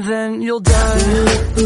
and then you'll die.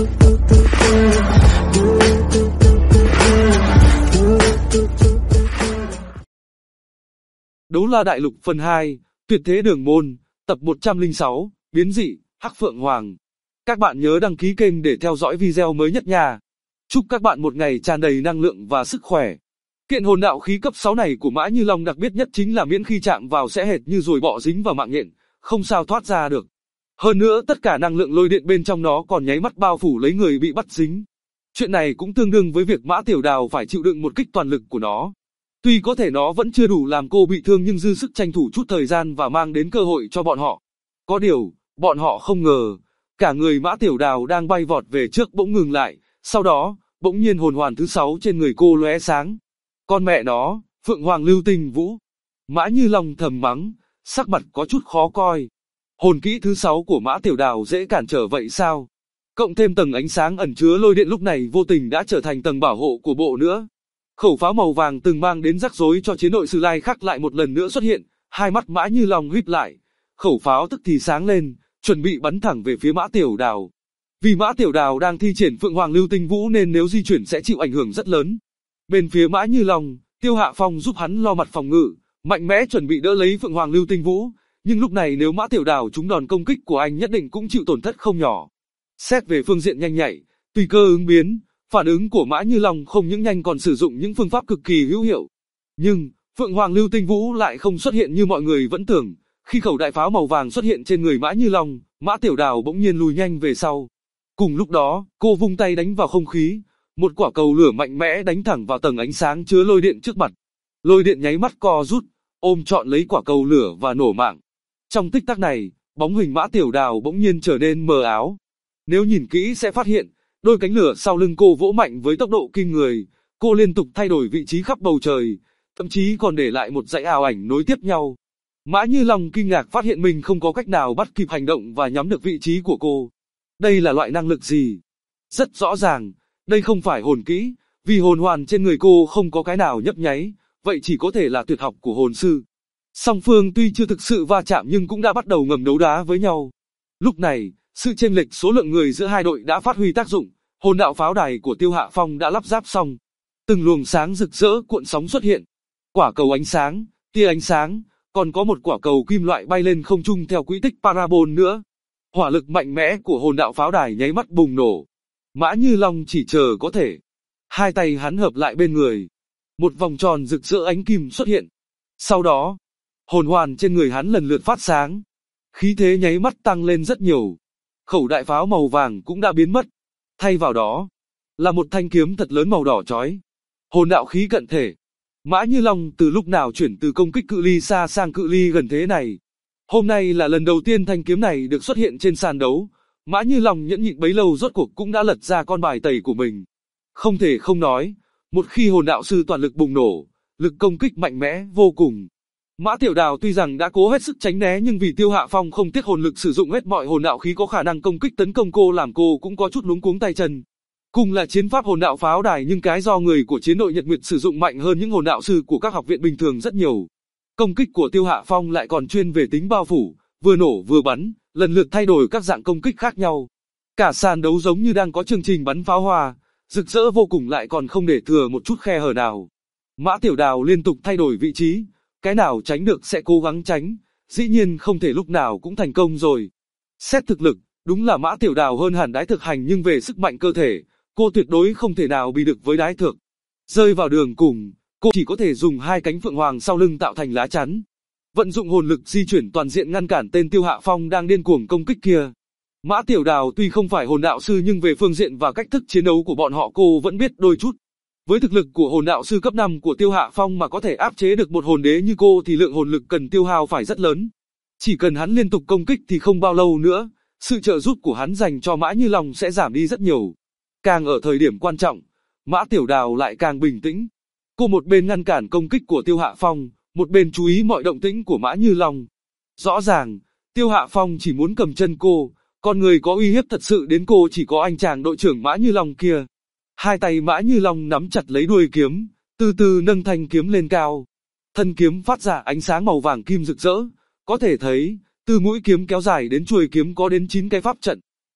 Đấu La Đại Lục phần 2, Tuyệt Thế Đường Môn, tập 106, Biến dị, Hắc Phượng Hoàng. Các bạn nhớ đăng ký kênh để theo dõi video mới nhất nha. Chúc các bạn một ngày tràn đầy năng lượng và sức khỏe. Kiện hồn đạo khí cấp 6 này của Mã Như Long đặc biệt nhất chính là miễn khi chạm vào sẽ hệt như ruồi bọ dính vào mạng nhện, không sao thoát ra được. Hơn nữa tất cả năng lượng lôi điện bên trong nó còn nháy mắt bao phủ lấy người bị bắt dính. Chuyện này cũng tương đương với việc Mã Tiểu Đào phải chịu đựng một kích toàn lực của nó. Tuy có thể nó vẫn chưa đủ làm cô bị thương nhưng dư sức tranh thủ chút thời gian và mang đến cơ hội cho bọn họ. Có điều, bọn họ không ngờ, cả người Mã Tiểu Đào đang bay vọt về trước bỗng ngừng lại, sau đó, bỗng nhiên hồn hoàn thứ 6 trên người cô lóe sáng. Con mẹ nó, Phượng Hoàng Lưu Tinh Vũ. Mã Như Long thầm mắng, sắc mặt có chút khó coi. Hồn kỹ thứ 6 của Mã Tiểu Đào dễ cản trở vậy sao? Cộng thêm tầng ánh sáng ẩn chứa lôi điện lúc này vô tình đã trở thành tầng bảo hộ của bộ nữa. Khẩu pháo màu vàng từng mang đến rắc rối cho chiến đội Sử Lai Khắc lại một lần nữa xuất hiện, hai mắt Mã Như Long híp lại, khẩu pháo tức thì sáng lên, chuẩn bị bắn thẳng về phía Mã Tiểu Đào. Vì Mã Tiểu Đào đang thi triển Phượng Hoàng Lưu Tinh Vũ nên nếu di chuyển sẽ chịu ảnh hưởng rất lớn. Bên phía Mã Như Long, Tiêu Hạ Phong giúp hắn lo mặt phòng ngự, mạnh mẽ chuẩn bị đỡ lấy Phượng Hoàng Lưu Tinh Vũ, nhưng lúc này nếu Mã Tiểu Đào trúng đòn công kích của anh nhất định cũng chịu tổn thất không nhỏ. Xét về phương diện nhanh nhạy, tùy cơ ứng biến, phản ứng của Mã Như Long không những nhanh còn sử dụng những phương pháp cực kỳ hữu hiệu. Nhưng, Phượng Hoàng Lưu Tinh Vũ lại không xuất hiện như mọi người vẫn tưởng, khi khẩu đại pháo màu vàng xuất hiện trên người Mã Như Long, Mã Tiểu Đào bỗng nhiên lùi nhanh về sau. Cùng lúc đó, cô vung tay đánh vào không khí, một quả cầu lửa mạnh mẽ đánh thẳng vào tầng ánh sáng chứa lôi điện trước mặt. Lôi điện nháy mắt co rút, ôm trọn lấy quả cầu lửa và nổ mạng. Trong tích tắc này, bóng hình Mã Tiểu Đào bỗng nhiên trở nên mờ áo. Nếu nhìn kỹ sẽ phát hiện, đôi cánh lửa sau lưng cô vỗ mạnh với tốc độ kinh người, cô liên tục thay đổi vị trí khắp bầu trời, thậm chí còn để lại một dãy ảo ảnh nối tiếp nhau. Mã Như Long kinh ngạc phát hiện mình không có cách nào bắt kịp hành động và nhắm được vị trí của cô. Đây là loại năng lực gì? Rất rõ ràng, đây không phải hồn kỹ, vì hồn hoàn trên người cô không có cái nào nhấp nháy, vậy chỉ có thể là tuyệt học của hồn sư. Song phương tuy chưa thực sự va chạm nhưng cũng đã bắt đầu ngầm đấu đá với nhau. Lúc này, sự chênh lệch số lượng người giữa hai đội đã phát huy tác dụng, hồn đạo pháo đài của Tiêu Hạ Phong đã lắp ráp xong. Từng luồng sáng rực rỡ cuộn sóng xuất hiện. Quả cầu ánh sáng, tia ánh sáng, còn có một quả cầu kim loại bay lên không trung theo quỹ tích parabol nữa. Hỏa lực mạnh mẽ của hồn đạo pháo đài nháy mắt bùng nổ. Mã Như Long chỉ chờ có thể. Hai tay hắn hợp lại bên người. Một vòng tròn rực rỡ ánh kim xuất hiện. Sau đó, hồn hoàn trên người hắn lần lượt phát sáng. Khí thế nháy mắt tăng lên rất nhiều. Khẩu đại pháo màu vàng cũng đã biến mất. Thay vào đó, là một thanh kiếm thật lớn màu đỏ chói. Hồn đạo khí cận thể. Mã Như Long từ lúc nào chuyển từ công kích cự ly xa sang cự ly gần thế này. Hôm nay là lần đầu tiên thanh kiếm này được xuất hiện trên sàn đấu. Mã Như Long nhẫn nhịn bấy lâu rốt cuộc cũng đã lật ra con bài tẩy của mình. Không thể không nói, một khi hồn đạo sư toàn lực bùng nổ, lực công kích mạnh mẽ vô cùng. Mã Tiểu Đào tuy rằng đã cố hết sức tránh né nhưng vì Tiêu Hạ Phong không tiếc hồn lực sử dụng hết mọi hồn đạo khí có khả năng công kích tấn công cô làm cô cũng có chút luống cuống tay chân. Cùng là chiến pháp hồn đạo pháo đài nhưng cái do người của chiến đội Nhật Nguyệt sử dụng mạnh hơn những hồn đạo sư của các học viện bình thường rất nhiều. Công kích của Tiêu Hạ Phong lại còn chuyên về tính bao phủ, vừa nổ vừa bắn, lần lượt thay đổi các dạng công kích khác nhau. Cả sàn đấu giống như đang có chương trình bắn pháo hoa, rực rỡ vô cùng lại còn không để thừa một chút khe hở nào. Mã Tiểu Đào liên tục thay đổi vị trí, cái nào tránh được sẽ cố gắng tránh, dĩ nhiên không thể lúc nào cũng thành công rồi. Xét thực lực, đúng là Mã Tiểu Đào hơn hẳn Đái Thực Hành nhưng về sức mạnh cơ thể, cô tuyệt đối không thể nào bị được với Đái Thực. Rơi vào đường cùng, cô chỉ có thể dùng hai cánh phượng hoàng sau lưng tạo thành lá chắn. Vận dụng hồn lực di chuyển toàn diện ngăn cản tên Tiêu Hạ Phong đang điên cuồng công kích kia. Mã Tiểu Đào tuy không phải hồn đạo sư nhưng về phương diện và cách thức chiến đấu của bọn họ cô vẫn biết đôi chút. Với thực lực của hồn đạo sư cấp 5 của Tiêu Hạ Phong mà có thể áp chế được một hồn đế như cô thì lượng hồn lực cần tiêu hao phải rất lớn. Chỉ cần hắn liên tục công kích thì không bao lâu nữa, sự trợ giúp của hắn dành cho Mã Như Long sẽ giảm đi rất nhiều. Càng ở thời điểm quan trọng, Mã Tiểu Đào lại càng bình tĩnh. Cô một bên ngăn cản công kích của Tiêu Hạ Phong, một bên chú ý mọi động tĩnh của Mã Như Long. Rõ ràng, Tiêu Hạ Phong chỉ muốn cầm chân cô, còn người có uy hiếp thật sự đến cô chỉ có anh chàng đội trưởng Mã Như Long kia. Hai tay Mã Như Long nắm chặt lấy đuôi kiếm, từ từ nâng thanh kiếm lên cao. Thân kiếm phát ra ánh sáng màu vàng kim rực rỡ, có thể thấy, từ mũi kiếm kéo dài đến chuôi kiếm có đến 9 cái pháp trận.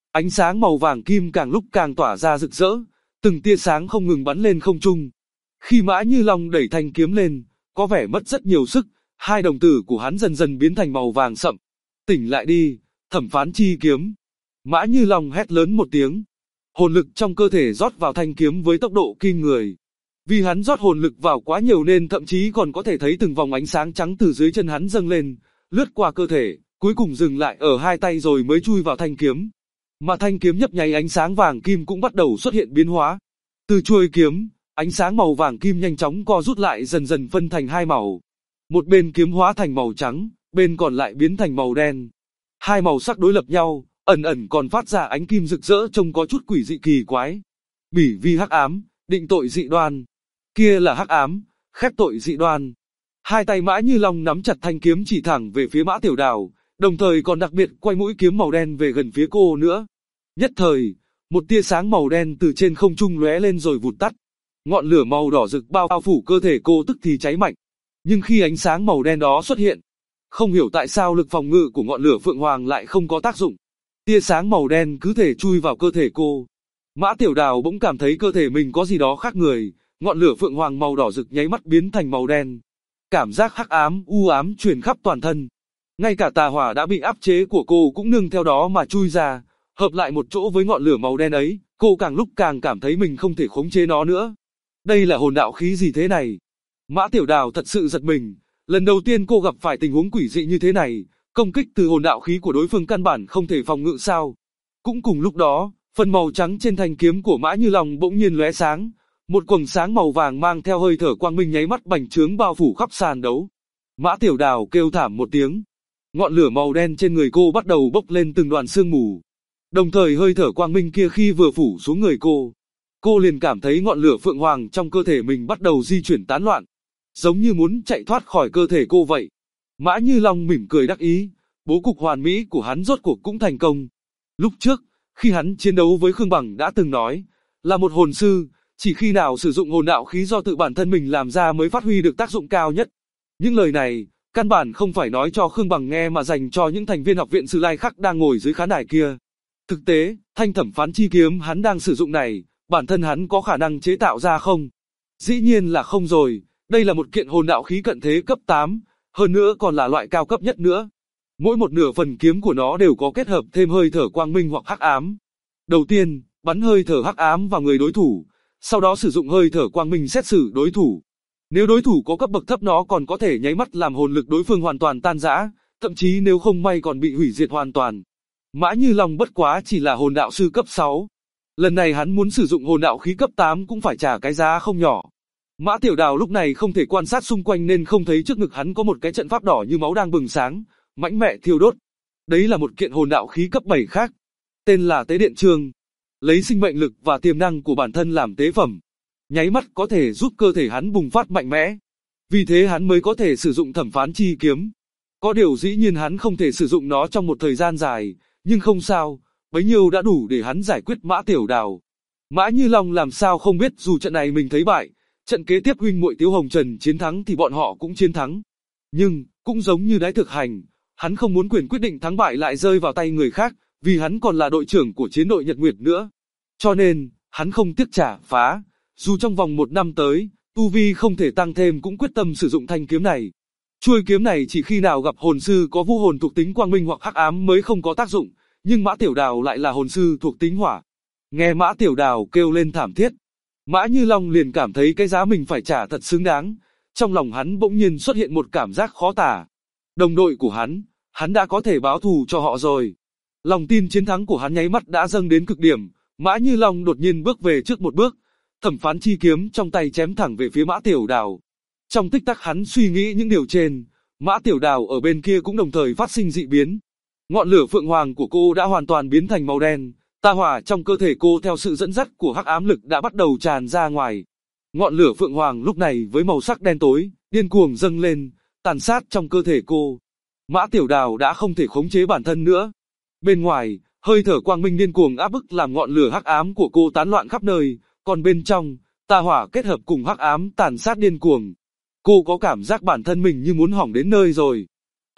Ánh sáng màu vàng kim càng lúc càng tỏa ra rực rỡ, từng tia sáng không ngừng bắn lên không trung. Khi Mã Như Long đẩy thanh kiếm lên, có vẻ mất rất nhiều sức, hai đồng tử của hắn dần dần biến thành màu vàng sậm. Tỉnh lại đi, thẩm phán chi kiếm. Mã Như Long hét lớn một tiếng. Hồn lực trong cơ thể rót vào thanh kiếm với tốc độ kinh người. Vì hắn rót hồn lực vào quá nhiều nên thậm chí còn có thể thấy từng vòng ánh sáng trắng từ dưới chân hắn dâng lên, lướt qua cơ thể, cuối cùng dừng lại ở hai tay rồi mới chui vào thanh kiếm. Mà thanh kiếm nhấp nháy ánh sáng vàng kim cũng bắt đầu xuất hiện biến hóa. Từ chuôi kiếm, ánh sáng màu vàng kim nhanh chóng co rút lại dần dần phân thành hai màu. Một bên kiếm hóa thành màu trắng, bên còn lại biến thành màu đen. Hai màu sắc đối lập nhau, ẩn ẩn còn phát ra ánh kim rực rỡ trông có chút quỷ dị kỳ quái. Bỉ vi hắc ám, định tội dị đoan. Kia là hắc ám, khép tội dị đoan. Hai tay Mã Như Long nắm chặt thanh kiếm chỉ thẳng về phía Mã Tiểu Đào, đồng thời còn đặc biệt quay mũi kiếm màu đen về gần phía cô nữa. Nhất thời, một tia sáng màu đen từ trên không trung lóe lên rồi vụt tắt. Ngọn lửa màu đỏ rực bao phủ cơ thể cô tức thì cháy mạnh. Nhưng khi ánh sáng màu đen đó xuất hiện, không hiểu tại sao lực phòng ngự của ngọn lửa Phượng Hoàng lại không có tác dụng. Tia sáng màu đen cứ thể chui vào cơ thể cô. Mã Tiểu Đào bỗng cảm thấy cơ thể mình có gì đó khác người, ngọn lửa Phượng Hoàng màu đỏ rực nháy mắt biến thành màu đen. Cảm giác hắc ám, u ám truyền khắp toàn thân. Ngay cả tà hỏa đã bị áp chế của cô cũng nương theo đó mà chui ra, hợp lại một chỗ với ngọn lửa màu đen ấy, cô càng lúc càng cảm thấy mình không thể khống chế nó nữa. Đây là hồn đạo khí gì thế này? Mã Tiểu Đào thật sự giật mình, lần đầu tiên cô gặp phải tình huống quỷ dị như thế này, công kích từ hồn đạo khí của đối phương căn bản không thể phòng ngự sao. Cũng cùng lúc đó, phần màu trắng trên thanh kiếm của Mã Như Long bỗng nhiên lóe sáng, một quầng sáng màu vàng mang theo hơi thở quang minh nháy mắt bành trướng bao phủ khắp sàn đấu. Mã Tiểu Đào kêu thảm một tiếng. Ngọn lửa màu đen trên người cô bắt đầu bốc lên từng đoàn sương mù. Đồng thời hơi thở quang minh kia khi vừa phủ xuống người cô liền cảm thấy ngọn lửa Phượng Hoàng trong cơ thể mình bắt đầu di chuyển tán loạn, giống như muốn chạy thoát khỏi cơ thể cô vậy. Mã Như Long mỉm cười đắc ý, bố cục hoàn mỹ của hắn rốt cuộc cũng thành công. Lúc trước, khi hắn chiến đấu với Khương Bằng đã từng nói, là một hồn sư, chỉ khi nào sử dụng hồn đạo khí do tự bản thân mình làm ra mới phát huy được tác dụng cao nhất. Những lời này, căn bản không phải nói cho Khương Bằng nghe mà dành cho những thành viên học viện Sử Lai Khắc đang ngồi dưới khán đài kia. Thực tế, thanh thẩm phán chi kiếm hắn đang sử dụng này, bản thân hắn có khả năng chế tạo ra không? Dĩ nhiên là không rồi, đây là một kiện hồn đạo khí cận thế cấp 8, hơn nữa còn là loại cao cấp nhất nữa. Mỗi một nửa phần kiếm của nó đều có kết hợp thêm hơi thở quang minh hoặc hắc ám. Đầu tiên, bắn hơi thở hắc ám vào người đối thủ, sau đó sử dụng hơi thở quang minh xét xử đối thủ. Nếu đối thủ có cấp bậc thấp nó còn có thể nháy mắt làm hồn lực đối phương hoàn toàn tan rã, thậm chí nếu không may còn bị hủy diệt hoàn toàn. Mã Như Long bất quá chỉ là hồn đạo sư cấp 6. Lần này hắn muốn sử dụng hồn đạo khí cấp 8 cũng phải trả cái giá không nhỏ. Mã Tiểu Đào lúc này không thể quan sát xung quanh nên không thấy trước ngực hắn có một cái trận pháp đỏ như máu đang bừng sáng, mãnh mẽ thiêu đốt. Đấy là một kiện hồn đạo khí cấp 7 khác, tên là Tế Điện Chương. Lấy sinh mệnh lực và tiềm năng của bản thân làm tế phẩm, nháy mắt có thể giúp cơ thể hắn bùng phát mạnh mẽ. Vì thế hắn mới có thể sử dụng thẩm phán chi kiếm. Có điều dĩ nhiên hắn không thể sử dụng nó trong một thời gian dài, nhưng không sao, bấy nhiêu đã đủ để hắn giải quyết Mã Tiểu Đào. Mã Như Long làm sao không biết dù trận này mình thấy bại, trận kế tiếp huynh muội Tiếu Hồng Trần chiến thắng thì bọn họ cũng chiến thắng. Nhưng, cũng giống như Đái Thực Hành, hắn không muốn quyền quyết định thắng bại lại rơi vào tay người khác, vì hắn còn là đội trưởng của chiến đội Nhật Nguyệt nữa. Cho nên, hắn không tiếc trả phá, dù trong vòng 1 năm tới, tu vi không thể tăng thêm cũng quyết tâm sử dụng thanh kiếm này. Chuôi kiếm này chỉ khi nào gặp hồn sư có vũ hồn thuộc tính quang minh hoặc hắc ám mới không có tác dụng, nhưng Mã Tiểu Đào lại là hồn sư thuộc tính hỏa. Nghe Mã Tiểu Đào kêu lên thảm thiết, Mã Như Long liền cảm thấy cái giá mình phải trả thật xứng đáng. Trong lòng hắn bỗng nhiên xuất hiện một cảm giác khó tả. Đồng đội của hắn đã có thể báo thù cho họ rồi. Lòng tin chiến thắng của hắn nháy mắt đã dâng đến cực điểm. Mã Như Long đột nhiên bước về trước một bước, thẩm phán chi kiếm trong tay chém thẳng về phía Mã Tiểu Đào. Trong tích tắc hắn suy nghĩ những điều trên, Mã Tiểu Đào ở bên kia cũng đồng thời phát sinh dị biến. Ngọn lửa Phượng Hoàng của cô đã hoàn toàn biến thành màu đen, tà hỏa trong cơ thể cô theo sự dẫn dắt của hắc ám lực đã bắt đầu tràn ra ngoài. Ngọn lửa Phượng Hoàng lúc này với màu sắc đen tối, điên cuồng dâng lên, tàn sát trong cơ thể cô. Mã Tiểu Đào đã không thể khống chế bản thân nữa. Bên ngoài, hơi thở quang minh điên cuồng áp bức làm ngọn lửa hắc ám của cô tán loạn khắp nơi, còn bên trong, tà hỏa kết hợp cùng hắc ám tàn sát điên cuồng. Cô có cảm giác bản thân mình như muốn hỏng đến nơi rồi.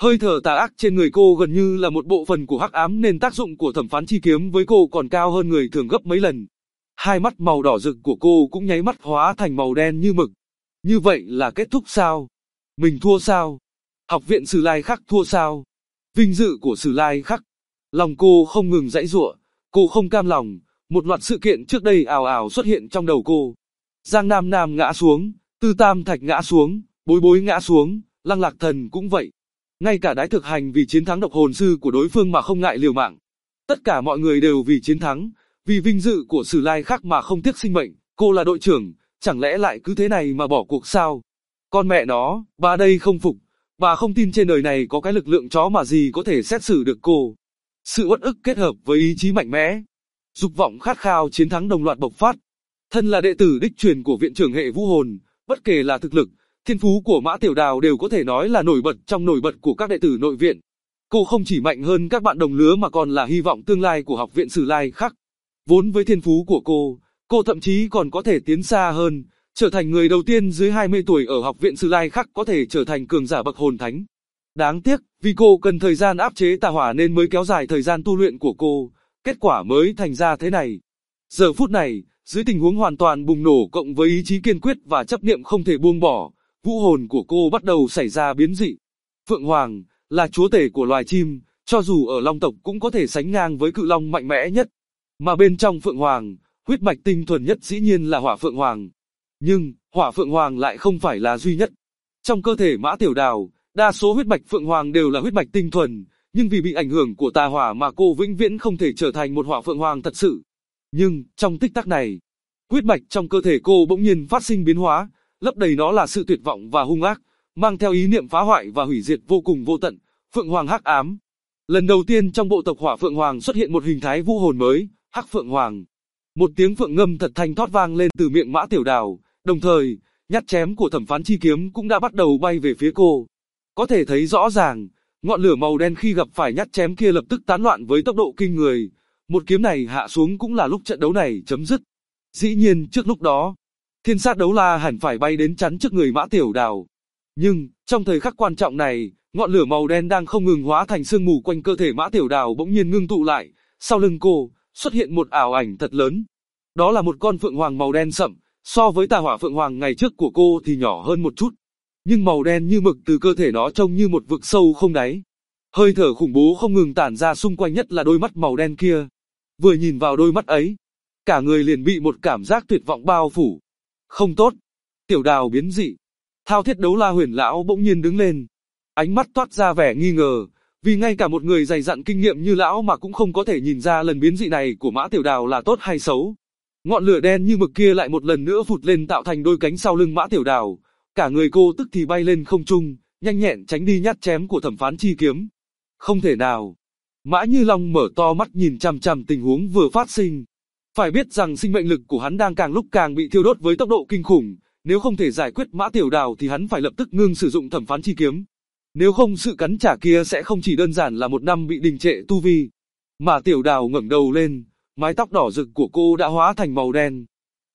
Hơi thở tà ác trên người cô gần như là một bộ phận của hắc ám nên tác dụng của thẩm phán chi kiếm với cô còn cao hơn người thường gấp mấy lần. Hai mắt màu đỏ rực của cô cũng nháy mắt hóa thành màu đen như mực. Như vậy là kết thúc sao? Mình thua sao? Học viện Sử Lai Khắc thua sao? Vinh dự của Sử Lai Khắc. Lòng cô không ngừng giãy giụa, cô không cam lòng, một loạt sự kiện trước đây ào ào xuất hiện trong đầu cô. Giang Nam Nam ngã xuống, Tư Tam Thạch ngã xuống, Bối Bối ngã xuống, Lăng Lạc Thần cũng vậy. Ngay cả Đái Thực Hành vì chiến thắng độc hồn sư của đối phương mà không ngại liều mạng. Tất cả mọi người đều vì chiến thắng, vì vinh dự của Sử Lai Khắc mà không tiếc sinh mệnh. Cô là đội trưởng, chẳng lẽ lại cứ thế này mà bỏ cuộc sao? Con mẹ nó, bà đây không phục, bà không tin trên đời này có cái lực lượng chó mà gì có thể xét xử được cô. Sự uất ức kết hợp với ý chí mạnh mẽ, dục vọng khát khao chiến thắng đồng loạt bộc phát. Thân là đệ tử đích truyền của viện trưởng hệ vũ hồn, bất kể là thực lực, thiên phú của Mã Tiểu Đào đều có thể nói là nổi bật trong nổi bật của các đệ tử nội viện. Cô không chỉ mạnh hơn các bạn đồng lứa mà còn là hy vọng tương lai của học viện Sử Lai Khắc. Vốn với thiên phú của cô thậm chí còn có thể tiến xa hơn, trở thành người đầu tiên dưới 20 tuổi ở học viện Sử Lai Khắc có thể trở thành cường giả bậc hồn thánh. Đáng tiếc, vì cô cần thời gian áp chế tà hỏa nên mới kéo dài thời gian tu luyện của cô, kết quả mới thành ra thế này. Giờ phút này, dưới tình huống hoàn toàn bùng nổ cộng với ý chí kiên quyết và chấp niệm không thể buông bỏ, vũ hồn của cô bắt đầu xảy ra biến dị. Phượng Hoàng là chúa tể của loài chim, cho dù ở Long tộc cũng có thể sánh ngang với cự long mạnh mẽ nhất. Mà bên trong Phượng Hoàng, huyết mạch tinh thuần nhất dĩ nhiên là Hỏa Phượng Hoàng. Nhưng, Hỏa Phượng Hoàng lại không phải là duy nhất. Trong cơ thể Mã Tiểu Đào, đa số huyết mạch Phượng Hoàng đều là huyết mạch tinh thuần, nhưng vì bị ảnh hưởng của tà hỏa mà cô vĩnh viễn không thể trở thành một Hỏa Phượng Hoàng thật sự. Nhưng, trong tích tắc này, huyết mạch trong cơ thể cô bỗng nhiên phát sinh biến hóa, lấp đầy nó là sự tuyệt vọng và hung ác, mang theo ý niệm phá hoại và hủy diệt vô cùng vô tận, Phượng Hoàng hắc ám. Lần đầu tiên trong bộ tộc Hỏa Phượng Hoàng xuất hiện một hình thái vũ hồn mới, Hắc Phượng Hoàng. Một tiếng phượng ngâm thật thanh thoát vang lên từ miệng Mã Tiểu Đào, đồng thời, nhát chém của thẩm phán chi kiếm cũng đã bắt đầu bay về phía cô. Có thể thấy rõ ràng, ngọn lửa màu đen khi gặp phải nhát chém kia lập tức tán loạn với tốc độ kinh người. Một kiếm này hạ xuống cũng là lúc trận đấu này chấm dứt. Dĩ nhiên trước lúc đó, Thiên Sát Đấu La hẳn phải bay đến chắn trước người Mã Tiểu Đào. Nhưng, trong thời khắc quan trọng này, ngọn lửa màu đen đang không ngừng hóa thành sương mù quanh cơ thể Mã Tiểu Đào bỗng nhiên ngưng tụ lại, sau lưng cô xuất hiện một ảo ảnh thật lớn. Đó là một con phượng hoàng màu đen sậm, so với tà hỏa phượng hoàng ngày trước của cô thì nhỏ hơn một chút. Nhưng màu đen như mực từ cơ thể nó trông như một vực sâu không đáy. Hơi thở khủng bố không ngừng tản ra xung quanh, nhất là đôi mắt màu đen kia. Vừa nhìn vào đôi mắt ấy, cả người liền bị một cảm giác tuyệt vọng bao phủ. Không tốt, Tiểu Đào biến dị. Thao Thiết Đấu La Huyền lão bỗng nhiên đứng lên, ánh mắt toát ra vẻ nghi ngờ, vì ngay cả một người dày dặn kinh nghiệm như lão mà cũng không có thể nhìn ra lần biến dị này của Mã Tiểu Đào là tốt hay xấu. Ngọn lửa đen như mực kia lại một lần nữa phụt lên tạo thành đôi cánh sau lưng Mã Tiểu Đào, cả người cô tức thì bay lên không trung, nhanh nhẹn tránh đi nhát chém của thẩm phán chi kiếm. Không thể nào. Mã Như Long mở to mắt nhìn chằm chằm tình huống vừa phát sinh. Phải biết rằng sinh mệnh lực của hắn đang càng lúc càng bị thiêu đốt với tốc độ kinh khủng, nếu không thể giải quyết Mã Tiểu Đào thì hắn phải lập tức ngưng sử dụng thẩm phán chi kiếm. Nếu không sự cắn trả kia sẽ không chỉ đơn giản là một năm bị đình trệ tu vi. Mà Tiểu Đào ngẩng đầu lên, mái tóc đỏ rực của cô đã hóa thành màu đen.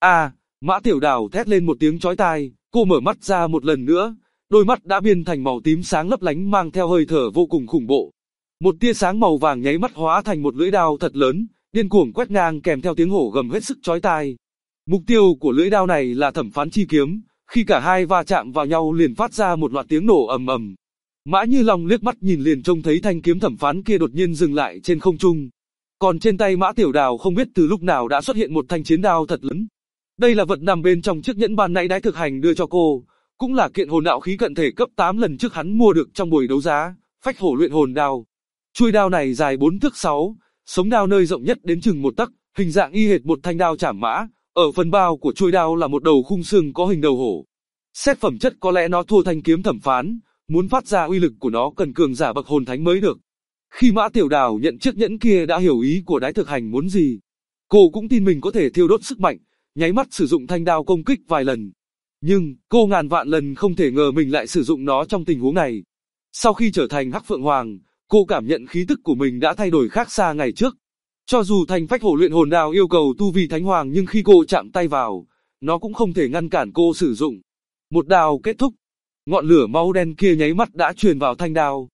Mã Tiểu Đào thét lên một tiếng chói tai, cô mở mắt ra một lần nữa, đôi mắt đã biến thành màu tím sáng lấp lánh mang theo hơi thở vô cùng khủng bố. Một tia sáng màu vàng nháy mắt hóa thành một lưỡi đao thật lớn, điên cuồng quét ngang kèm theo tiếng hổ gầm hết sức chói tai. Mục tiêu của lưỡi đao này là thẩm phán chi kiếm, khi cả hai va chạm vào nhau liền phát ra một loạt tiếng nổ ầm ầm. Mã Như Long liếc mắt nhìn liền trông thấy thanh kiếm thẩm phán kia đột nhiên dừng lại trên không trung. Còn trên tay Mã Tiểu Đào không biết từ lúc nào đã xuất hiện một thanh chiến đao thật lớn. Đây là vật nằm bên trong chiếc nhẫn ban nãy Đái Thực Hành đưa cho cô, cũng là kiện hồn đạo khí cận thể cấp 8 lần trước hắn mua được trong buổi đấu giá, Phách Hổ luyện hồn đao. Chuôi đao này dài 4 thước 6, sống đao nơi rộng nhất đến chừng 1 tấc, hình dạng y hệt một thanh đao chảm mã, ở phần bao của chuôi đao là một đầu khung xương có hình đầu hổ. Xét phẩm chất có lẽ nó thua thanh kiếm thẩm phán, muốn phát ra uy lực của nó cần cường giả bậc hồn thánh mới được. Khi Mã Tiểu Đào nhận chiếc nhẫn kia đã hiểu ý của Đái Thực Hành muốn gì. Cô cũng tin mình có thể thiêu đốt sức mạnh, nháy mắt sử dụng thanh đao công kích vài lần. Nhưng, cô ngàn vạn lần không thể ngờ mình lại sử dụng nó trong tình huống này. Sau khi trở thành Hắc Phượng Hoàng, cô cảm nhận khí tức của mình đã thay đổi khác xa ngày trước. Cho dù thành Phách Hổ luyện hồn đao yêu cầu tu vi thánh hoàng nhưng khi cô chạm tay vào, nó cũng không thể ngăn cản cô sử dụng. Một đao kết thúc, ngọn lửa máu đen kia nháy mắt đã truyền vào thanh đao.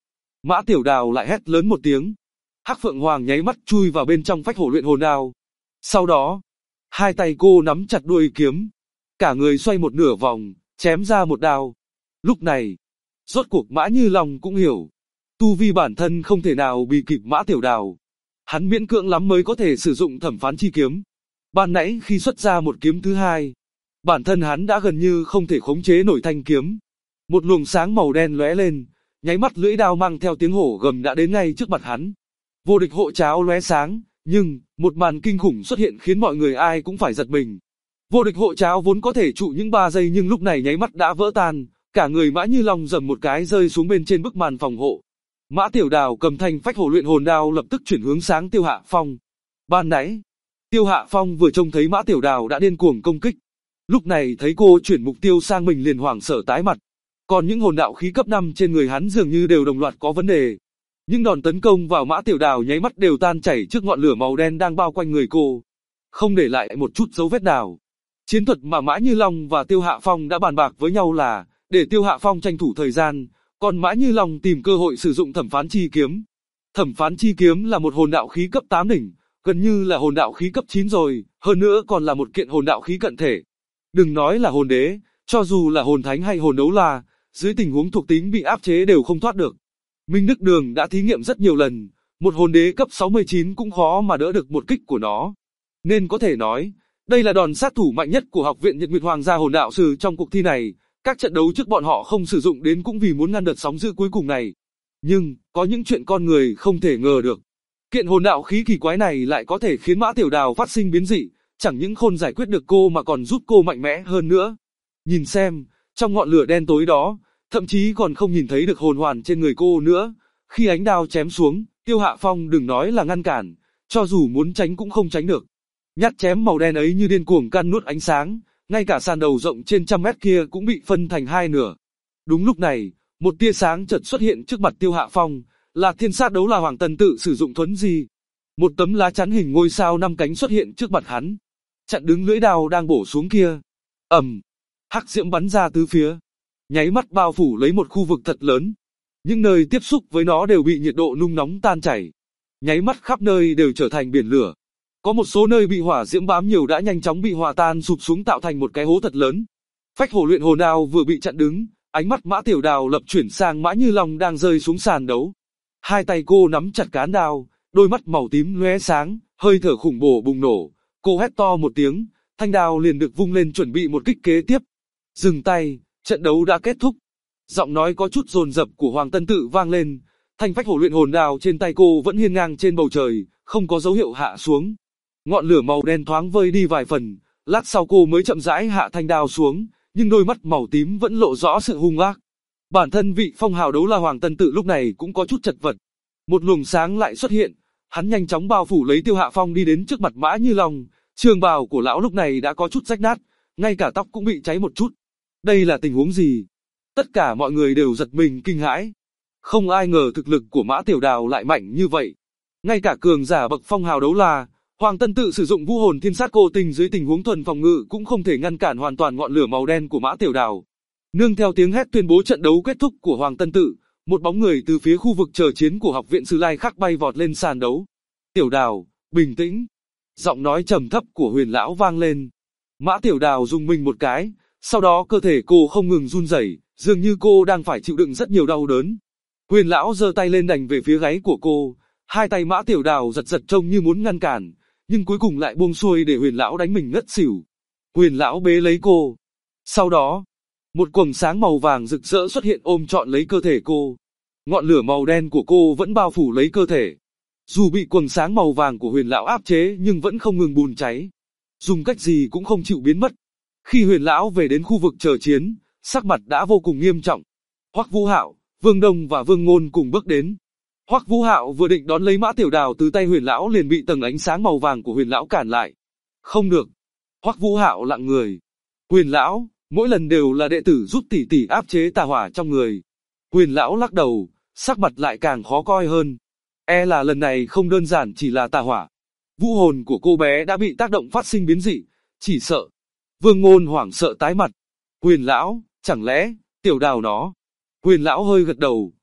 Mã Tiểu Đào lại hét lớn một tiếng. Hắc Phượng Hoàng nháy mắt chui vào bên trong phách hổ luyện hồn đao. Sau đó, hai tay cô nắm chặt đuôi kiếm, cả người xoay một nửa vòng, chém ra một đao. Lúc này, rốt cuộc Mã Như Long cũng hiểu, tu vi bản thân không thể nào bì kịp Mã Tiểu Đào. Hắn miễn cưỡng lắm mới có thể sử dụng thẩm phán chi kiếm. Ban nãy khi xuất ra một kiếm thứ hai, bản thân hắn đã gần như không thể khống chế nổi thanh kiếm. Một luồng sáng màu đen lóe lên, nháy mắt lưỡi đao mang theo tiếng hổ gầm đã đến ngay trước mặt hắn. Vô địch hộ cháo lóe sáng, nhưng một màn kinh khủng xuất hiện khiến mọi người ai cũng phải giật mình. Vô địch hộ cháo vốn có thể trụ những 3 giây nhưng lúc này nháy mắt đã vỡ tan, cả người Mã Như Long giầm một cái rơi xuống bên trên bức màn phòng hộ. Mã Tiểu Đào cầm thanh phách hổ luyện hồn đao lập tức chuyển hướng sáng Tiêu Hạ Phong. Ban nãy, Tiêu Hạ Phong vừa trông thấy Mã Tiểu Đào đã điên cuồng công kích. Lúc này thấy cô chuyển mục tiêu sang mình liền hoảng sợ tái mặt. Còn những hồn đạo khí cấp 5 trên người hắn dường như đều đồng loạt có vấn đề. Những đòn tấn công vào Mã Tiểu Đào nháy mắt đều tan chảy trước ngọn lửa màu đen đang bao quanh người cô, không để lại một chút dấu vết nào. Chiến thuật mà Mã Như Long và Tiêu Hạ Phong đã bàn bạc với nhau là để Tiêu Hạ Phong tranh thủ thời gian, còn Mã Như Long tìm cơ hội sử dụng thẩm phán chi kiếm. Thẩm phán chi kiếm là một hồn đạo khí cấp 8 đỉnh, gần như là hồn đạo khí cấp 9 rồi, hơn nữa còn là một kiện hồn đạo khí cận thể. Đừng nói là hồn đế, cho dù là hồn thánh hay hồn đấu la, dưới tình huống thuộc tính bị áp chế đều không thoát được. Minh Đức Đường đã thí nghiệm rất nhiều lần, một hồn đế cấp 69 cũng khó mà đỡ được một kích của nó. Nên có thể nói, đây là đòn sát thủ mạnh nhất của Học viện Nhật Nguyệt Hoàng gia hồn đạo sư trong cuộc thi này. Các trận đấu trước bọn họ không sử dụng đến cũng vì muốn ngăn đợt sóng dữ cuối cùng này. Nhưng, có những chuyện con người không thể ngờ được. Kiện hồn đạo khí kỳ quái này lại có thể khiến Mã Tiểu Đào phát sinh biến dị, chẳng những không giải quyết được cô mà còn giúp cô mạnh mẽ hơn nữa. Nhìn xem, trong ngọn lửa đen tối đó, thậm chí còn không nhìn thấy được hồn hoàn trên người cô nữa. Khi ánh đao chém xuống, Tiêu Hạ Phong đừng nói là ngăn cản, cho dù muốn tránh cũng không tránh được. Nhát chém màu đen ấy như điên cuồng can nuốt ánh sáng, ngay cả sàn đầu rộng trên trăm mét kia cũng bị phân thành hai nửa. Đúng lúc này, một tia sáng chợt xuất hiện trước mặt Tiêu Hạ Phong, là thiên sát đấu la Hoàng Tần tự sử dụng thuấn di. Một tấm lá chắn hình ngôi sao 5 cánh xuất hiện trước mặt hắn, chặn đứng lưỡi đao đang bổ xuống kia. Hắc diễm bắn ra tứ phía, nháy mắt bao phủ lấy một khu vực thật lớn. Những nơi tiếp xúc với nó đều bị nhiệt độ nung nóng tan chảy, nháy mắt khắp nơi đều trở thành biển lửa. Có một số nơi bị hỏa diễm bám nhiều đã nhanh chóng bị hòa tan sụp xuống tạo thành một cái hố thật lớn. Phách hổ luyện hồn đao vừa bị chặn đứng, ánh mắt Mã Tiểu Đào lập chuyển sang Mã Như Long đang rơi xuống sàn đấu. Hai tay cô nắm chặt cán đao, đôi mắt màu tím lóe sáng, hơi thở khủng bố bùng nổ. Cô hét to một tiếng, thanh đao liền được vung lên chuẩn bị một kích kế tiếp. Dừng tay, trận đấu đã kết thúc. Giọng nói có chút dồn dập của Hoàng Tân Tự vang lên. Thanh phách hổ luyện hồn đao trên tay cô vẫn hiên ngang trên bầu trời, không có dấu hiệu hạ xuống. Ngọn lửa màu đen thoáng vơi đi vài phần, lát sau cô mới chậm rãi hạ thanh đao xuống, nhưng đôi mắt màu tím vẫn lộ rõ sự hung ác. Bản thân vị phong hào đấu la Hoàng Tân Tự lúc này cũng có chút chật vật. Một luồng sáng lại xuất hiện, hắn nhanh chóng bao phủ lấy Tiêu Hạ Phong đi đến trước mặt Mã Như Long. Trường bào của lão lúc này đã có chút rách nát, ngay cả tóc cũng bị cháy một chút. Đây là tình huống gì? Tất cả mọi người đều giật mình kinh hãi. Không ai ngờ thực lực của Mã Tiểu Đào lại mạnh như vậy. Ngay cả cường giả bậc phong hào đấu la, Hoàng Tân Tự sử dụng vũ hồn thiên sát cô tình dưới tình huống thuần phòng ngự cũng không thể ngăn cản hoàn toàn ngọn lửa màu đen của Mã Tiểu Đào. Nương theo tiếng hét tuyên bố trận đấu kết thúc của Hoàng Tân Tự, một bóng người từ phía khu vực chờ chiến của Học viện Sư Lai Khắc bay vọt lên sàn đấu. Tiểu Đào, bình tĩnh. Giọng nói trầm thấp của Huyền lão vang lên. Mã Tiểu Đào rung mình một cái, sau đó cơ thể cô không ngừng run rẩy, dường như cô đang phải chịu đựng rất nhiều đau đớn. Huyền lão giơ tay lên đành về phía gáy của cô, hai tay Mã Tiểu Đào giật giật trông như muốn ngăn cản, nhưng cuối cùng lại buông xuôi để Huyền lão đánh mình ngất xỉu. Huyền lão bế lấy cô. Sau đó, một quầng sáng màu vàng rực rỡ xuất hiện ôm trọn lấy cơ thể cô. Ngọn lửa màu đen của cô vẫn bao phủ lấy cơ thể. Dù bị quầng sáng màu vàng của Huyền lão áp chế nhưng vẫn không ngừng bùng cháy. Dùng cách gì cũng không chịu biến mất. Khi Huyền lão về đến khu vực chờ chiến, sắc mặt đã vô cùng nghiêm trọng. Hoắc Vũ Hạo, Vương Đông và Vương Ngôn cùng bước đến. Hoắc Vũ Hạo vừa định đón lấy Mã Tiểu Đào từ tay Huyền lão liền bị tầng ánh sáng màu vàng của Huyền lão cản lại. Không được. Hoắc Vũ Hạo lặng người. Huyền lão, mỗi lần đều là đệ tử giúp tỷ tỷ áp chế tà hỏa trong người. Huyền lão lắc đầu, sắc mặt lại càng khó coi hơn. E là lần này không đơn giản chỉ là tà hỏa. Vũ hồn của cô bé đã bị tác động phát sinh biến dị, chỉ sợ. Vương Ngôn hoảng sợ tái mặt. Huyền lão, chẳng lẽ, Tiểu Đào nó. Huyền lão hơi gật đầu,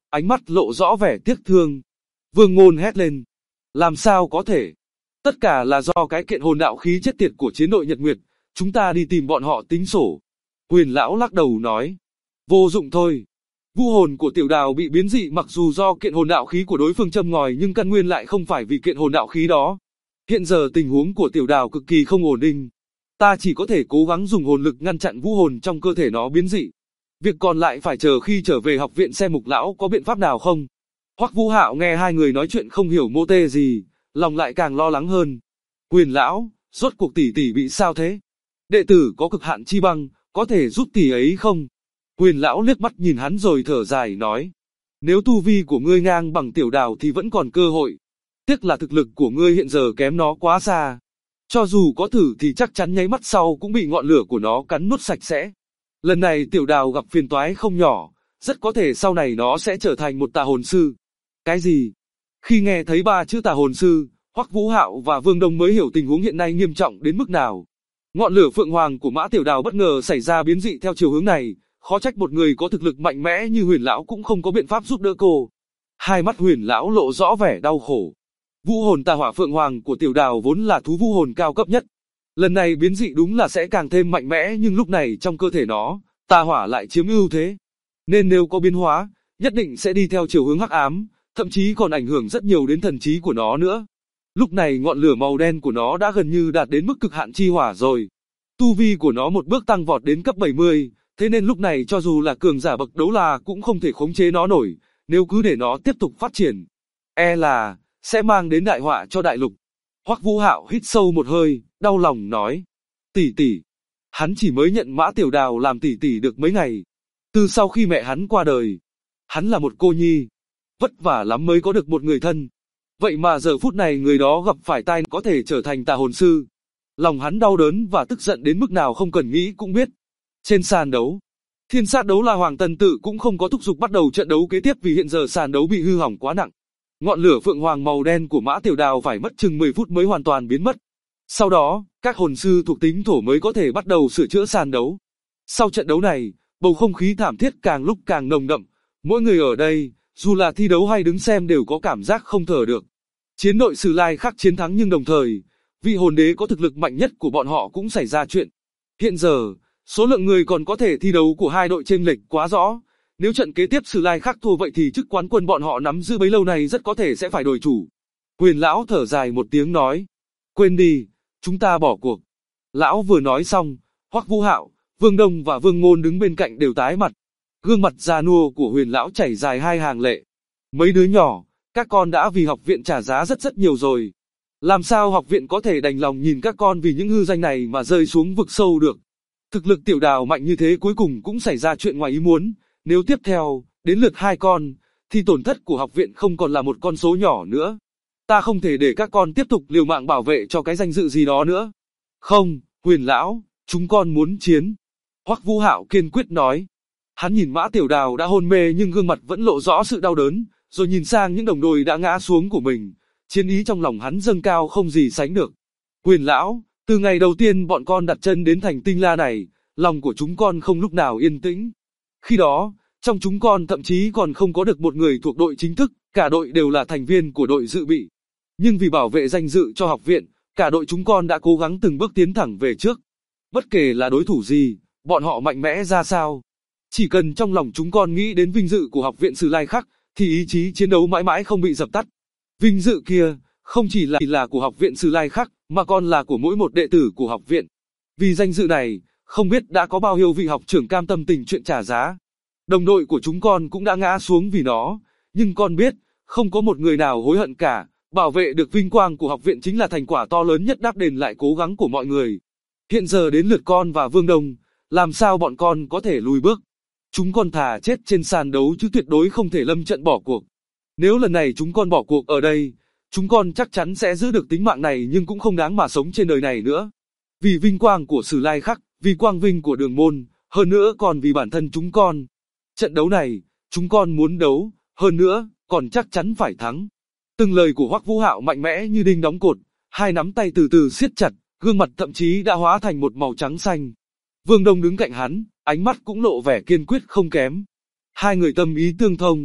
ánh mắt lộ rõ vẻ tiếc thương. Vương Ngôn hét lên. Làm sao có thể? Tất cả là do cái kiện hồn đạo khí chết tiệt của chiến đội Nhật Nguyệt, chúng ta đi tìm bọn họ tính sổ. Huyền lão lắc đầu nói. Vô dụng thôi. Vũ hồn của Tiểu Đào bị biến dị mặc dù do kiện hồn đạo khí của đối phương châm ngòi nhưng căn nguyên lại không phải vì kiện hồn đạo khí đó. Hiện giờ tình huống của Tiểu Đào cực kỳ không ổn định. Ta chỉ có thể cố gắng dùng hồn lực ngăn chặn vũ hồn trong cơ thể nó biến dị. Việc còn lại phải chờ khi trở về học viện xem Mục lão có biện pháp nào không. Hoắc Vũ Hạo nghe hai người nói chuyện không hiểu mô tê gì, lòng lại càng lo lắng hơn. Huyền lão, rốt cuộc tỷ tỷ bị sao thế? Đệ tử có cực hạn chi băng, có thể giúp tỷ ấy không? Huyền lão liếc mắt nhìn hắn rồi thở dài nói. Nếu tu vi của ngươi ngang bằng Tiểu Đào thì vẫn còn cơ hội. Tiếc là thực lực của ngươi hiện giờ kém nó quá xa. Cho dù có thử thì chắc chắn nháy mắt sau cũng bị ngọn lửa của nó cắn nuốt sạch sẽ. Lần này Tiểu Đào gặp phiền toái không nhỏ, rất có thể sau này nó sẽ trở thành một tà hồn sư. Cái gì? Khi nghe thấy ba chữ tà hồn sư, Hoắc Vũ Hạo và Vương Đông mới hiểu tình huống hiện nay nghiêm trọng đến mức nào. Ngọn lửa phượng hoàng của Mã Tiểu Đào bất ngờ xảy ra biến dị theo chiều hướng này, khó trách một người có thực lực mạnh mẽ như Huyền lão cũng không có biện pháp giúp đỡ cô. Hai mắt Huyền lão lộ rõ vẻ đau khổ. Vũ hồn tà hỏa phượng hoàng của Tiểu Đào vốn là thú vũ hồn cao cấp nhất. Lần này biến dị đúng là sẽ càng thêm mạnh mẽ nhưng lúc này trong cơ thể nó, tà hỏa lại chiếm ưu thế. Nên nếu có biến hóa, nhất định sẽ đi theo chiều hướng hắc ám, thậm chí còn ảnh hưởng rất nhiều đến thần trí của nó nữa. Lúc này ngọn lửa màu đen của nó đã gần như đạt đến mức cực hạn chi hỏa rồi. Tu vi của nó một bước tăng vọt đến cấp 70, thế nên lúc này cho dù là cường giả bậc đấu la cũng không thể khống chế nó nổi, nếu cứ để nó tiếp tục phát triển. E là sẽ mang đến đại họa cho đại lục. Hoắc Vũ Hạo hít sâu một hơi, đau lòng nói. Tỷ tỷ. Hắn chỉ mới nhận Mã Tiểu Đào làm tỷ tỷ được mấy ngày. Từ sau khi mẹ hắn qua đời, hắn là một cô nhi. Vất vả lắm mới có được một người thân. Vậy mà giờ phút này người đó gặp phải tai có thể trở thành tà hồn sư. Lòng hắn đau đớn và tức giận đến mức nào không cần nghĩ cũng biết. Trên sàn đấu, Thiên Sát Đấu La Hoàng Tần Tự cũng không có thúc giục bắt đầu trận đấu kế tiếp vì hiện giờ sàn đấu bị hư hỏng quá nặng. Ngọn lửa phượng hoàng màu đen của Mã Tiểu Đào phải mất chừng 10 phút mới hoàn toàn biến mất. Sau đó, các hồn sư thuộc tính thổ mới có thể bắt đầu sửa chữa sàn đấu. Sau trận đấu này, bầu không khí thảm thiết càng lúc càng nồng đậm. Mỗi người ở đây, dù là thi đấu hay đứng xem đều có cảm giác không thở được. Chiến đội Sử Lai Khắc chiến thắng nhưng đồng thời, vị hồn đế có thực lực mạnh nhất của bọn họ cũng xảy ra chuyện. Hiện giờ, số lượng người còn có thể thi đấu của hai đội chênh lệch quá rõ. Nếu trận kế tiếp Sử Lai Khắc thua vậy thì chức quán quân bọn họ nắm giữ bấy lâu này rất có thể sẽ phải đổi chủ. Huyền lão thở dài một tiếng nói. Quên đi, chúng ta bỏ cuộc. Lão vừa nói xong, Hoắc Vũ Hạo, Vương Đông và Vương Ngôn đứng bên cạnh đều tái mặt. Gương mặt già nua của Huyền lão chảy dài hai hàng lệ. Mấy đứa nhỏ, các con đã vì học viện trả giá rất nhiều rồi. Làm sao học viện có thể đành lòng nhìn các con vì những hư danh này mà rơi xuống vực sâu được. Thực lực Tiểu Đào mạnh như thế cuối cùng cũng xảy ra chuyện ngoài ý muốn. Nếu tiếp theo, đến lượt hai con, thì tổn thất của học viện không còn là một con số nhỏ nữa. Ta không thể để các con tiếp tục liều mạng bảo vệ cho cái danh dự gì đó nữa. Không, Huyền lão, chúng con muốn chiến. Hoắc Vũ Hạo kiên quyết nói. Hắn nhìn Mã Tiểu Đào đã hôn mê nhưng gương mặt vẫn lộ rõ sự đau đớn, rồi nhìn sang những đồng đội đã ngã xuống của mình. Chiến ý trong lòng hắn dâng cao không gì sánh được. Huyền lão, từ ngày đầu tiên bọn con đặt chân đến thành Tinh La này, lòng của chúng con không lúc nào yên tĩnh. Khi đó, trong chúng con thậm chí còn không có được một người thuộc đội chính thức, cả đội đều là thành viên của đội dự bị. Nhưng vì bảo vệ danh dự cho học viện, cả đội chúng con đã cố gắng từng bước tiến thẳng về trước. Bất kể là đối thủ gì, bọn họ mạnh mẽ ra sao. Chỉ cần trong lòng chúng con nghĩ đến vinh dự của học viện Sử Lai Khắc, thì ý chí chiến đấu mãi mãi không bị dập tắt. Vinh dự kia, không chỉ là của học viện Sử Lai Khắc, mà còn là của mỗi một đệ tử của học viện. Vì danh dự này, không biết đã có bao nhiêu vị học trưởng cam tâm tình chuyện trả giá. Đồng đội của chúng con cũng đã ngã xuống vì nó, nhưng con biết, không có một người nào hối hận cả. Bảo vệ được vinh quang của học viện chính là thành quả to lớn nhất đáp đền lại cố gắng của mọi người. Hiện giờ đến lượt con và Vương Đông, làm sao bọn con có thể lùi bước? Chúng con thà chết trên sàn đấu chứ tuyệt đối không thể lâm trận bỏ cuộc. Nếu lần này chúng con bỏ cuộc ở đây, chúng con chắc chắn sẽ giữ được tính mạng này nhưng cũng không đáng mà sống trên đời này nữa. Vì vinh quang của Sử Lai Khắc, vì quang vinh của Đường Môn, hơn nữa còn vì bản thân chúng con. Trận đấu này, chúng con muốn đấu, hơn nữa, còn chắc chắn phải thắng. Từng lời của Hoắc Vũ Hạo mạnh mẽ như đinh đóng cột, hai nắm tay từ từ siết chặt, gương mặt thậm chí đã hóa thành một màu trắng xanh. Vương Đông đứng cạnh hắn, ánh mắt cũng lộ vẻ kiên quyết không kém. Hai người tâm ý tương thông,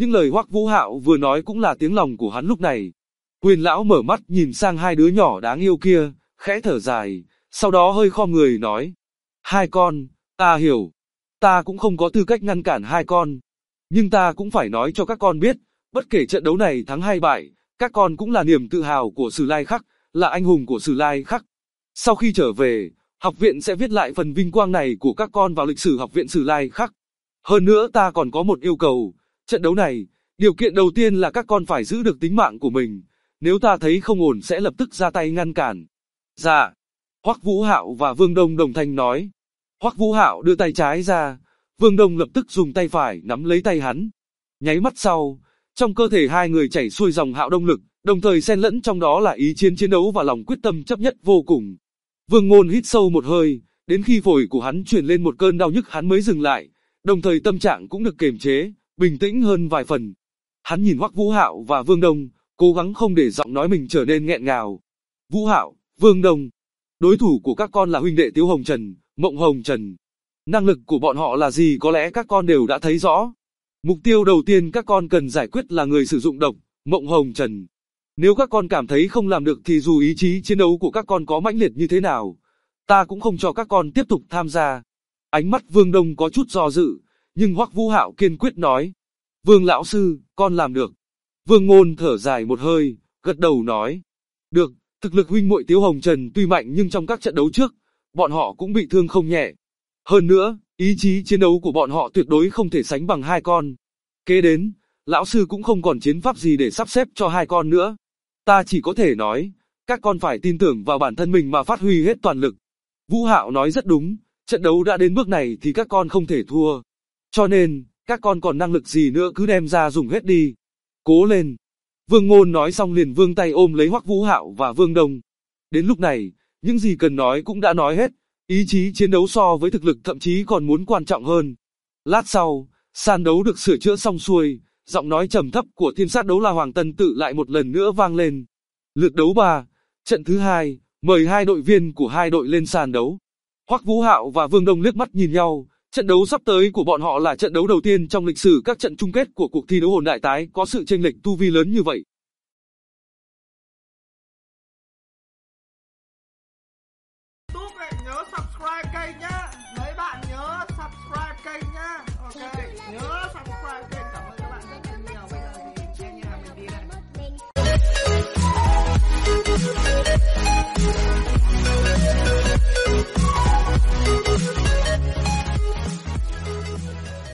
Những lời Hoắc Vũ Hạo vừa nói cũng là tiếng lòng của hắn lúc này. Quyền lão mở mắt nhìn sang hai đứa nhỏ đáng yêu kia, khẽ thở dài, sau đó hơi khom người nói. Hai con, ta hiểu. Ta cũng không có tư cách ngăn cản hai con. Nhưng ta cũng phải nói cho các con biết, bất kể trận đấu này thắng hay bại, các con cũng là niềm tự hào của Sử Lai Khắc, là anh hùng của Sử Lai Khắc. Sau khi trở về, học viện sẽ viết lại phần vinh quang này của các con vào lịch sử học viện Sử Lai Khắc. Hơn nữa ta còn có một yêu cầu, trận đấu này, điều kiện đầu tiên là các con phải giữ được tính mạng của mình, nếu ta thấy không ổn sẽ lập tức ra tay ngăn cản. Dạ. Hoắc Vũ Hạo và Vương Đông đồng thanh nói. Hoắc Vũ Hạo đưa tay trái ra, Vương Đông lập tức dùng tay phải nắm lấy tay hắn. Nháy mắt sau, trong cơ thể hai người chảy xuôi dòng hạo động lực, đồng thời xen lẫn trong đó là ý chiến chiến đấu và lòng quyết tâm chấp nhất vô cùng. Vương Ngôn hít sâu một hơi, đến khi phổi của hắn truyền lên một cơn đau nhức hắn mới dừng lại, đồng thời tâm trạng cũng được kiềm chế, bình tĩnh hơn vài phần. Hắn nhìn Hoắc Vũ Hạo và Vương Đông, cố gắng không để giọng nói mình trở nên nghẹn ngào. Vũ Hạo, Vương Đông, đối thủ của các con là huynh đệ Tiếu Hồng Trần, Mộng Hồng Trần. Năng lực của bọn họ là gì có lẽ các con đều đã thấy rõ. Mục tiêu đầu tiên các con cần giải quyết là người sử dụng độc, Mộng Hồng Trần. Nếu các con cảm thấy không làm được thì dù ý chí chiến đấu của các con có mãnh liệt như thế nào, ta cũng không cho các con tiếp tục tham gia. Ánh mắt Vương Đông có chút do dự, nhưng Hoắc Vũ Hạo kiên quyết nói. Vương lão sư, con làm được. Vương Ngôn thở dài một hơi, gật đầu nói. Được, thực lực huynh muội Tiếu Hồng Trần tuy mạnh nhưng trong các trận đấu trước, bọn họ cũng bị thương không nhẹ. Hơn nữa, ý chí chiến đấu của bọn họ tuyệt đối không thể sánh bằng hai con. Kế đến, lão sư cũng không còn chiến pháp gì để sắp xếp cho hai con nữa. Ta chỉ có thể nói, các con phải tin tưởng vào bản thân mình mà phát huy hết toàn lực. Vũ Hạo nói rất đúng, trận đấu đã đến bước này thì các con không thể thua. Cho nên, các con còn năng lực gì nữa cứ đem ra dùng hết đi. Cố lên. Vương Ngôn nói xong liền vươn tay ôm lấy Hoắc Vũ Hạo và Vương Đông. Đến lúc này, những gì cần nói cũng đã nói hết, ý chí chiến đấu so với thực lực thậm chí còn muốn quan trọng hơn. Lát sau, sàn đấu được sửa chữa xong xuôi, giọng nói trầm thấp của thiên sát đấu la Hoàng Tân Tự lại một lần nữa vang lên. Lượt đấu 3, trận thứ 2, mời hai đội viên của hai đội lên sàn đấu. Hoắc Vũ Hạo và Vương Đông liếc mắt nhìn nhau, trận đấu sắp tới của bọn họ là trận đấu đầu tiên trong lịch sử các trận chung kết của cuộc thi đấu hồn đại tái có sự chênh lệch tu vi lớn như vậy. Nhớ subscribe kênh nhá. Mấy bạn nhớ subscribe kênh nhá. Ok, nhớ.